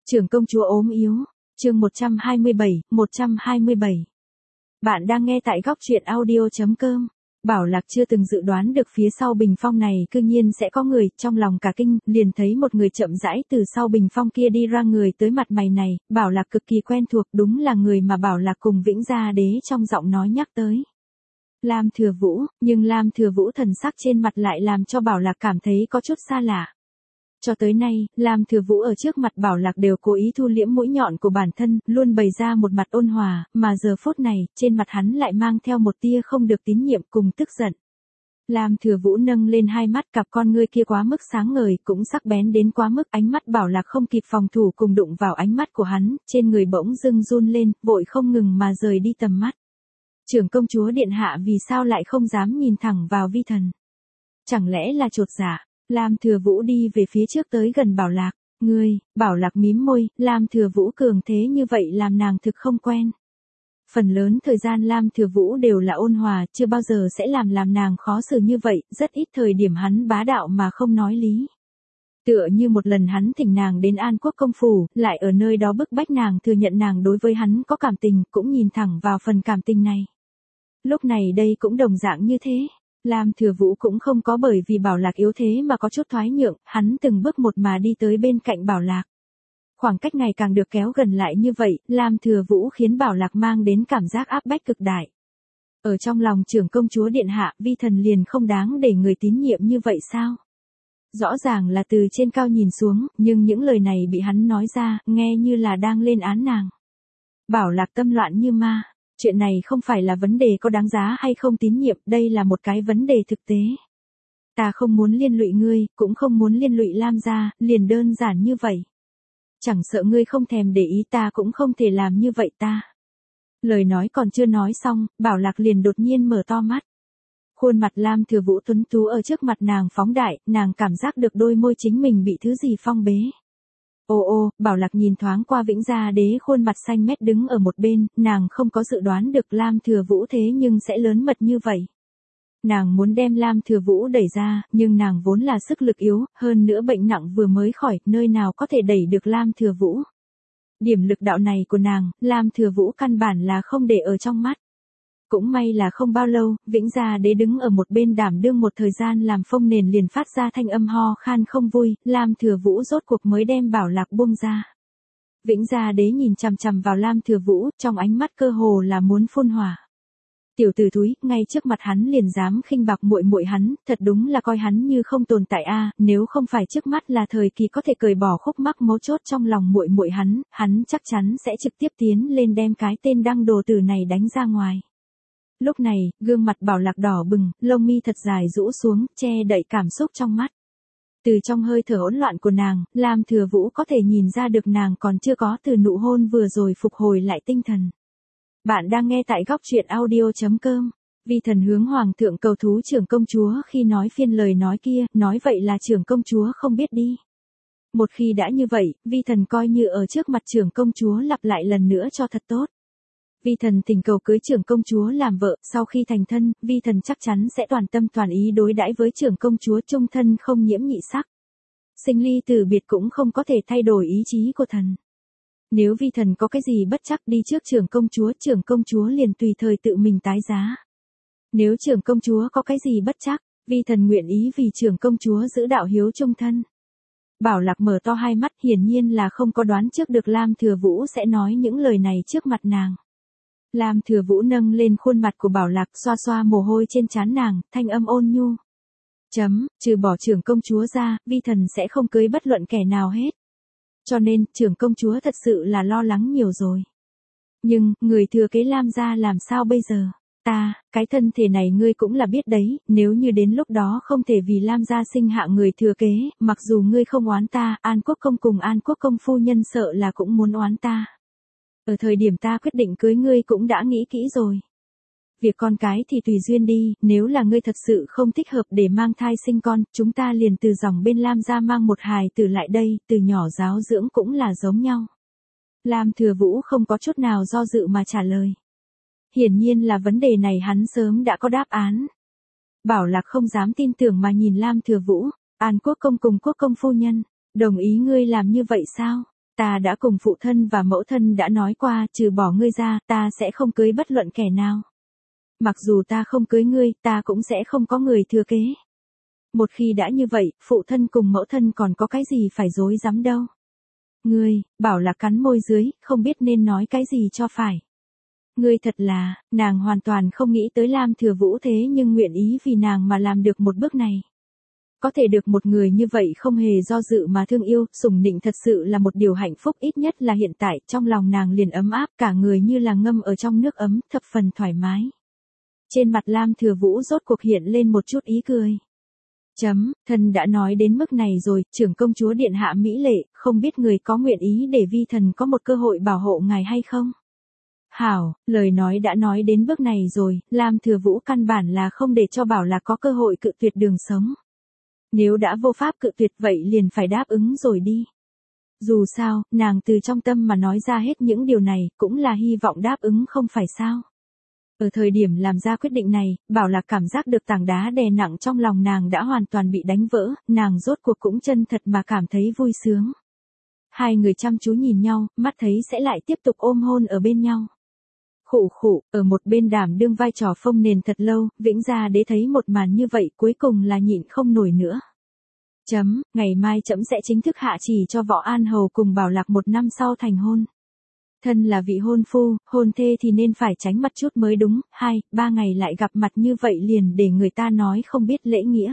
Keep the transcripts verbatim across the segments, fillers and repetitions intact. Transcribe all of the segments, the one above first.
Trưởng công chúa ốm yếu, chương một trăm hai mươi bảy, một trăm hai mươi bảy. Bạn đang nghe tại góc truyện audio chấm com. Bảo Lạc chưa từng dự đoán được phía sau bình phong này cư nhiên sẽ có người, trong lòng cả kinh, liền thấy một người chậm rãi từ sau bình phong kia đi ra, người tới mặt mày này, Bảo Lạc cực kỳ quen thuộc, đúng là người mà Bảo Lạc cùng Vĩnh Gia Đế trong giọng nói nhắc tới. Lam Thừa Vũ, nhưng Lam Thừa Vũ thần sắc trên mặt lại làm cho Bảo Lạc cảm thấy có chút xa lạ. Cho tới nay, Lam Thừa Vũ ở trước mặt Bảo Lạc đều cố ý thu liễm mũi nhọn của bản thân, luôn bày ra một mặt ôn hòa, mà giờ phút này, trên mặt hắn lại mang theo một tia không được tín nhiệm cùng tức giận. Lam Thừa Vũ nâng lên hai mắt, cặp con ngươi kia quá mức sáng ngời, cũng sắc bén đến quá mức, ánh mắt Bảo Lạc không kịp phòng thủ cùng đụng vào ánh mắt của hắn, trên người bỗng dưng run lên, vội không ngừng mà rời đi tầm mắt. Trưởng công chúa điện hạ vì sao lại không dám nhìn thẳng vào vi thần? Chẳng lẽ là chột dạ? Lam Thừa Vũ đi về phía trước tới gần Bảo Lạc, ngươi, Bảo Lạc mím môi, Lam Thừa Vũ cường thế như vậy làm nàng thực không quen. Phần lớn thời gian Lam Thừa Vũ đều là ôn hòa, chưa bao giờ sẽ làm làm nàng khó xử như vậy, rất ít thời điểm hắn bá đạo mà không nói lý. Tựa như một lần hắn thỉnh nàng đến An Quốc công phủ, lại ở nơi đó bức bách nàng thừa nhận nàng đối với hắn có cảm tình, cũng nhìn thẳng vào phần cảm tình này. Lúc này đây cũng đồng dạng như thế. Lam Thừa Vũ cũng không có bởi vì Bảo Lạc yếu thế mà có chút thoái nhượng, hắn từng bước một mà đi tới bên cạnh Bảo Lạc. Khoảng cách ngày càng được kéo gần lại như vậy, Lam Thừa Vũ khiến Bảo Lạc mang đến cảm giác áp bách cực đại. Ở trong lòng trưởng công chúa điện hạ, vi thần liền không đáng để người tín nhiệm như vậy sao? Rõ ràng là từ trên cao nhìn xuống, nhưng những lời này bị hắn nói ra, nghe như là đang lên án nàng. Bảo Lạc tâm loạn như ma. Chuyện này không phải là vấn đề có đáng giá hay không tín nhiệm, đây là một cái vấn đề thực tế. Ta không muốn liên lụy ngươi, cũng không muốn liên lụy Lam gia, liền đơn giản như vậy. Chẳng sợ ngươi không thèm để ý, ta cũng không thể làm như vậy ta. Lời nói còn chưa nói xong, Bảo Lạc liền đột nhiên mở to mắt. Khuôn mặt Lam Thừa Vũ tuấn tú ở trước mặt nàng phóng đại, nàng cảm giác được đôi môi chính mình bị thứ gì phong bế. Ô ô, Bảo Lạc nhìn thoáng qua Vĩnh Gia Đế khuôn mặt xanh mét đứng ở một bên, nàng không có dự đoán được Lam Thừa Vũ thế nhưng sẽ lớn mật như vậy. Nàng muốn đem Lam Thừa Vũ đẩy ra, nhưng nàng vốn là sức lực yếu, hơn nữa bệnh nặng vừa mới khỏi, nơi nào có thể đẩy được Lam Thừa Vũ. Điểm lực đạo này của nàng, Lam Thừa Vũ căn bản là không để ở trong mắt. Cũng may là không bao lâu, Vĩnh Gia Đế đứng ở một bên đảm đương một thời gian làm phông nền liền phát ra thanh âm ho khan không vui, Lam Thừa Vũ rốt cuộc mới đem Bảo Lạc buông ra. Vĩnh Gia Đế nhìn chằm chằm vào Lam Thừa Vũ, trong ánh mắt cơ hồ là muốn phun hỏa. Tiểu tử thúi, ngay trước mặt hắn liền dám khinh bạc muội muội hắn, thật đúng là coi hắn như không tồn tại a, nếu không phải trước mắt là thời kỳ có thể cởi bỏ khúc mắc mấu chốt trong lòng muội muội hắn, hắn chắc chắn sẽ trực tiếp tiến lên đem cái tên đăng đồ tử này đánh ra ngoài. Lúc này, gương mặt Bảo Lạc đỏ bừng, lông mi thật dài rũ xuống, che đậy cảm xúc trong mắt. Từ trong hơi thở hỗn loạn của nàng, Lam Thừa Vũ có thể nhìn ra được nàng còn chưa có từ nụ hôn vừa rồi phục hồi lại tinh thần. Bạn đang nghe tại góc truyện audio chấm com. Vi thần hướng hoàng thượng cầu thú trưởng công chúa khi nói phiên lời nói kia, nói vậy là trưởng công chúa không biết đi. Một khi đã như vậy, vi thần coi như ở trước mặt trưởng công chúa lặp lại lần nữa cho thật tốt. Vi thần thỉnh cầu cưới trưởng công chúa làm vợ, sau khi thành thân, vi thần chắc chắn sẽ toàn tâm toàn ý đối đãi với trưởng công chúa, chung thân không nhiễm nhị sắc. Sinh ly tử biệt cũng không có thể thay đổi ý chí của thần. Nếu vi thần có cái gì bất chắc đi trước trưởng công chúa, trưởng công chúa liền tùy thời tự mình tái giá. Nếu trưởng công chúa có cái gì bất chắc, vi thần nguyện ý vì trưởng công chúa giữ đạo hiếu chung thân. Bảo Lạc mở to hai mắt, hiển nhiên là không có đoán trước được Lam Thừa Vũ sẽ nói những lời này trước mặt nàng. Lam Thừa Vũ nâng lên khuôn mặt của Bảo Lạc, xoa xoa mồ hôi trên trán nàng, thanh âm ôn nhu. Chấm, trừ bỏ trưởng công chúa ra, vi thần sẽ không cưới bất luận kẻ nào hết. Cho nên, trưởng công chúa thật sự là lo lắng nhiều rồi. Nhưng, người thừa kế Lam gia làm sao bây giờ? Ta, cái thân thể này ngươi cũng là biết đấy, nếu như đến lúc đó không thể vì Lam gia sinh hạ người thừa kế, mặc dù ngươi không oán ta, An Quốc công cùng An Quốc công phu nhân sợ là cũng muốn oán ta. Ở thời điểm ta quyết định cưới ngươi cũng đã nghĩ kỹ rồi. Việc con cái thì tùy duyên đi, nếu là ngươi thật sự không thích hợp để mang thai sinh con, chúng ta liền từ dòng bên Lam gia mang một hài tử lại đây, từ nhỏ giáo dưỡng cũng là giống nhau. Lam Thừa Vũ không có chút nào do dự mà trả lời. Hiển nhiên là vấn đề này hắn sớm đã có đáp án. Bảo Lạc không dám tin tưởng mà nhìn Lam Thừa Vũ, An Quốc công cùng Quốc công phu nhân, đồng ý ngươi làm như vậy sao? Ta đã cùng phụ thân và mẫu thân đã nói qua, trừ bỏ ngươi ra, ta sẽ không cưới bất luận kẻ nào. Mặc dù ta không cưới ngươi, ta cũng sẽ không có người thừa kế. Một khi đã như vậy, phụ thân cùng mẫu thân còn có cái gì phải dối dám đâu. Ngươi, Bảo Lạc cắn môi dưới, không biết nên nói cái gì cho phải. Ngươi thật là, nàng hoàn toàn không nghĩ tới Lam Thừa Vũ thế nhưng nguyện ý vì nàng mà làm được một bước này. Có thể được một người như vậy không hề do dự mà thương yêu, sủng nịnh thật sự là một điều hạnh phúc, ít nhất là hiện tại, trong lòng nàng liền ấm áp, cả người như là ngâm ở trong nước ấm, thập phần thoải mái. Trên mặt Lam Thừa Vũ rốt cuộc hiện lên một chút ý cười. Chấm, thần đã nói đến mức này rồi, trưởng công chúa điện hạ mỹ lệ, không biết người có nguyện ý để vi thần có một cơ hội bảo hộ ngài hay không? Hảo, lời nói đã nói đến bước này rồi, Lam Thừa Vũ căn bản là không để cho Bảo Lạc có cơ hội cự tuyệt đường sống. Nếu đã vô pháp cự tuyệt vậy liền phải đáp ứng rồi đi. Dù sao, nàng từ trong tâm mà nói ra hết những điều này, cũng là hy vọng đáp ứng không phải sao. Ở thời điểm làm ra quyết định này, Bảo Lạc cảm giác được tảng đá đè nặng trong lòng nàng đã hoàn toàn bị đánh vỡ, nàng rốt cuộc cũng chân thật mà cảm thấy vui sướng. Hai người chăm chú nhìn nhau, mắt thấy sẽ lại tiếp tục ôm hôn ở bên nhau. Khụ khụ, ở một bên đảm đương vai trò phông nền thật lâu, Vĩnh Gia Đế thấy một màn như vậy cuối cùng là nhịn không nổi nữa. Chấm, ngày mai trẫm sẽ chính thức hạ chỉ cho Võ An Hầu cùng Bảo Lạc một năm sau thành hôn. Thân là vị hôn phu, hôn thê thì nên phải tránh mặt chút mới đúng, hai, ba ngày lại gặp mặt như vậy liền để người ta nói không biết lễ nghĩa.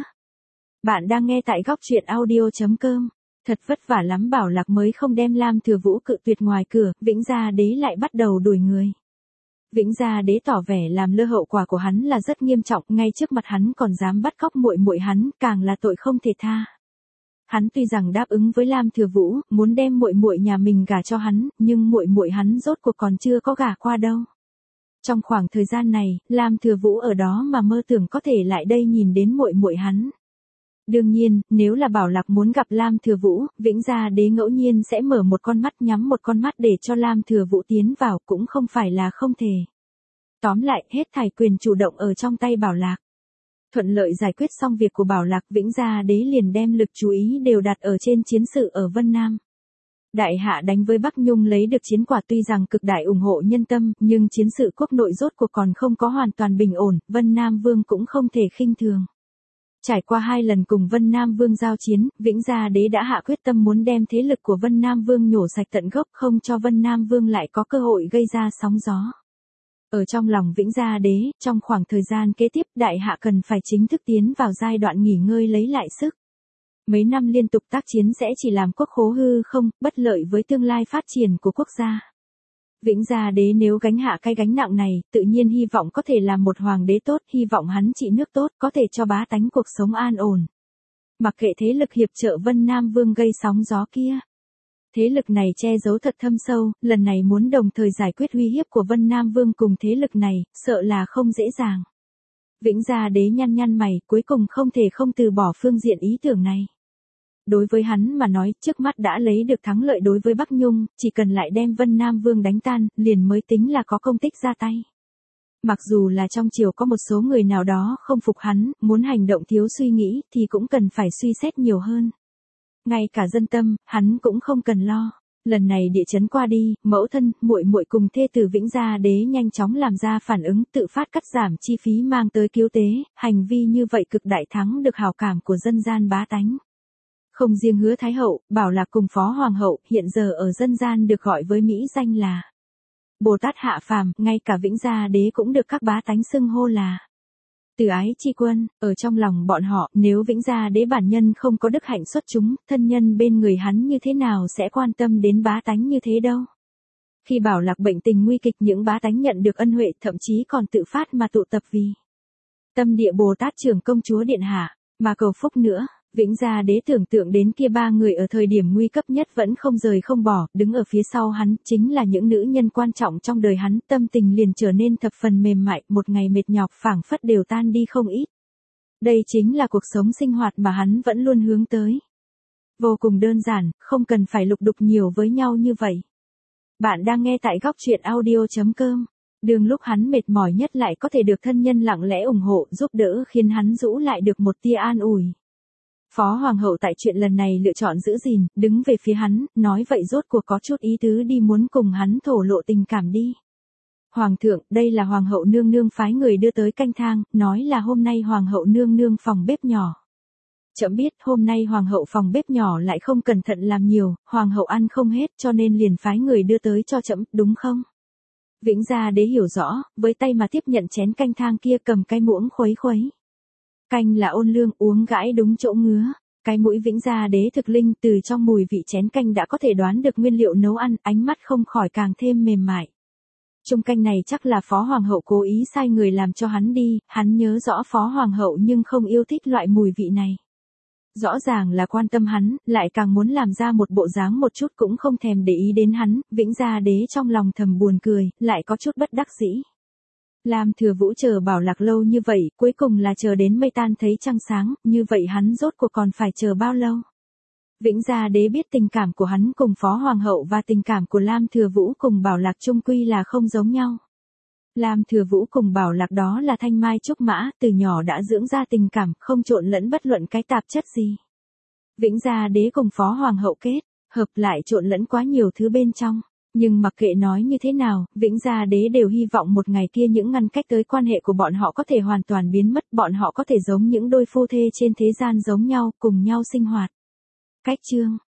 Bạn đang nghe tại góc truyện audio chấm com. Thật vất vả lắm Bảo Lạc mới không đem Lam Thừa Vũ cự tuyệt ngoài cửa, Vĩnh Gia Đế lại bắt đầu đuổi người. Vĩnh Gia Đế tỏ vẻ làm lơ hậu quả của hắn là rất nghiêm trọng, ngay trước mặt hắn còn dám bắt cóc muội muội hắn, càng là tội không thể tha. Hắn tuy rằng đáp ứng với Lam Thừa Vũ, muốn đem muội muội nhà mình gả cho hắn, nhưng muội muội hắn rốt cuộc còn chưa có gả qua đâu. Trong khoảng thời gian này, Lam Thừa Vũ ở đó mà mơ tưởng có thể lại đây nhìn đến muội muội hắn. Đương nhiên, nếu là Bảo Lạc muốn gặp Lam Thừa Vũ, Vĩnh Gia Đế ngẫu nhiên sẽ mở một con mắt nhắm một con mắt để cho Lam Thừa Vũ tiến vào, cũng không phải là không thể. Tóm lại, hết thảy quyền chủ động ở trong tay Bảo Lạc. Thuận lợi giải quyết xong việc của Bảo Lạc, Vĩnh Gia Đế liền đem lực chú ý đều đặt ở trên chiến sự ở Vân Nam. Đại hạ đánh với Bắc Nhung lấy được chiến quả tuy rằng cực đại ủng hộ nhân tâm, nhưng chiến sự quốc nội rốt cuộc còn không có hoàn toàn bình ổn, Vân Nam Vương cũng không thể khinh thường. Trải qua hai lần cùng Vân Nam Vương giao chiến, Vĩnh Gia Đế đã hạ quyết tâm muốn đem thế lực của Vân Nam Vương nhổ sạch tận gốc, không cho Vân Nam Vương lại có cơ hội gây ra sóng gió. Ở trong lòng Vĩnh Gia Đế, trong khoảng thời gian kế tiếp đại hạ cần phải chính thức tiến vào giai đoạn nghỉ ngơi lấy lại sức. Mấy năm liên tục tác chiến sẽ chỉ làm quốc khố hư không, bất lợi với tương lai phát triển của quốc gia. Vĩnh Gia Đế nếu gánh hạ cái gánh nặng này, tự nhiên hy vọng có thể làm một hoàng đế tốt, hy vọng hắn trị nước tốt, có thể cho bá tánh cuộc sống an ổn. Mặc kệ thế lực hiệp trợ Vân Nam Vương gây sóng gió kia. Thế lực này che giấu thật thâm sâu, lần này muốn đồng thời giải quyết uy hiếp của Vân Nam Vương cùng thế lực này, sợ là không dễ dàng. Vĩnh Gia Đế nhăn nhăn mày, cuối cùng không thể không từ bỏ phương diện ý tưởng này. Đối với hắn mà nói, trước mắt đã lấy được thắng lợi đối với Bắc Nhung, chỉ cần lại đem Vân Nam Vương đánh tan, liền mới tính là có công tích ra tay. Mặc dù là trong triều có một số người nào đó không phục hắn, muốn hành động thiếu suy nghĩ, thì cũng cần phải suy xét nhiều hơn. Ngay cả dân tâm, hắn cũng không cần lo. Lần này địa chấn qua đi, mẫu thân, muội muội cùng thê tử Vĩnh Gia Đế nhanh chóng làm ra phản ứng, tự phát cắt giảm chi phí mang tới cứu tế, hành vi như vậy cực đại thắng được hảo cảm của dân gian bá tánh. Không riêng Hứa Thái Hậu, Bảo Lạc cùng Phó Hoàng Hậu, hiện giờ ở dân gian được gọi với mỹ danh là Bồ Tát hạ phàm, ngay cả Vĩnh Gia Đế cũng được các bá tánh xưng hô là Từ Ái Chi Quân. Ở trong lòng bọn họ, nếu Vĩnh Gia Đế bản nhân không có đức hạnh xuất chúng, thân nhân bên người hắn như thế nào sẽ quan tâm đến bá tánh như thế đâu. Khi Bảo Lạc bệnh tình nguy kịch, những bá tánh nhận được ân huệ, thậm chí còn tự phát mà tụ tập vì Tâm Địa Bồ Tát trưởng công chúa điện hạ mà cầu phúc nữa. Vĩnh Gia Đế tưởng tượng đến kia ba người ở thời điểm nguy cấp nhất vẫn không rời không bỏ, đứng ở phía sau hắn, chính là những nữ nhân quan trọng trong đời hắn, tâm tình liền trở nên thập phần mềm mại, một ngày mệt nhọc phảng phất đều tan đi không ít. Đây chính là cuộc sống sinh hoạt mà hắn vẫn luôn hướng tới. Vô cùng đơn giản, không cần phải lục đục nhiều với nhau như vậy. Bạn đang nghe tại góc truyện audio chấm com. Đường lúc hắn mệt mỏi nhất lại có thể được thân nhân lặng lẽ ủng hộ, giúp đỡ khiến hắn rũ lại được một tia an ủi. Phó Hoàng hậu tại chuyện lần này lựa chọn giữ gìn, đứng về phía hắn, nói vậy rốt cuộc có chút ý tứ đi muốn cùng hắn thổ lộ tình cảm đi. Hoàng thượng, đây là Hoàng hậu nương nương phái người đưa tới canh thang, nói là hôm nay Hoàng hậu nương nương phòng bếp nhỏ. Trẫm biết hôm nay Hoàng hậu phòng bếp nhỏ lại không cẩn thận làm nhiều, Hoàng hậu ăn không hết cho nên liền phái người đưa tới cho trẫm, đúng không? Vĩnh Gia Đế hiểu rõ, với tay mà tiếp nhận chén canh thang kia cầm cái muỗng khuấy khuấy. Canh là ôn lương, uống gãi đúng chỗ ngứa. Cái mũi Vĩnh Gia Đế thực linh, từ trong mùi vị chén canh đã có thể đoán được nguyên liệu nấu ăn, ánh mắt không khỏi càng thêm mềm mại. Chung canh này chắc là Phó Hoàng hậu cố ý sai người làm cho hắn đi, hắn nhớ rõ Phó Hoàng hậu nhưng không yêu thích loại mùi vị này. Rõ ràng là quan tâm hắn, lại càng muốn làm ra một bộ dáng một chút cũng không thèm để ý đến hắn, Vĩnh Gia Đế trong lòng thầm buồn cười, lại có chút bất đắc dĩ. Lam Thừa Vũ chờ Bảo Lạc lâu như vậy, cuối cùng là chờ đến mây tan thấy trăng sáng, như vậy hắn rốt cuộc còn phải chờ bao lâu? Vĩnh Gia Đế biết tình cảm của hắn cùng Phó Hoàng hậu và tình cảm của Lam Thừa Vũ cùng Bảo Lạc chung quy là không giống nhau. Lam Thừa Vũ cùng Bảo Lạc đó là thanh mai trúc mã, từ nhỏ đã dưỡng ra tình cảm, không trộn lẫn bất luận cái tạp chất gì. Vĩnh Gia Đế cùng Phó Hoàng hậu kết, hợp lại trộn lẫn quá nhiều thứ bên trong. Nhưng mặc kệ nói như thế nào, Vĩnh Gia Đế đều hy vọng một ngày kia những ngăn cách tới quan hệ của bọn họ có thể hoàn toàn biến mất, bọn họ có thể giống những đôi phu thê trên thế gian giống nhau, cùng nhau sinh hoạt. Cách chương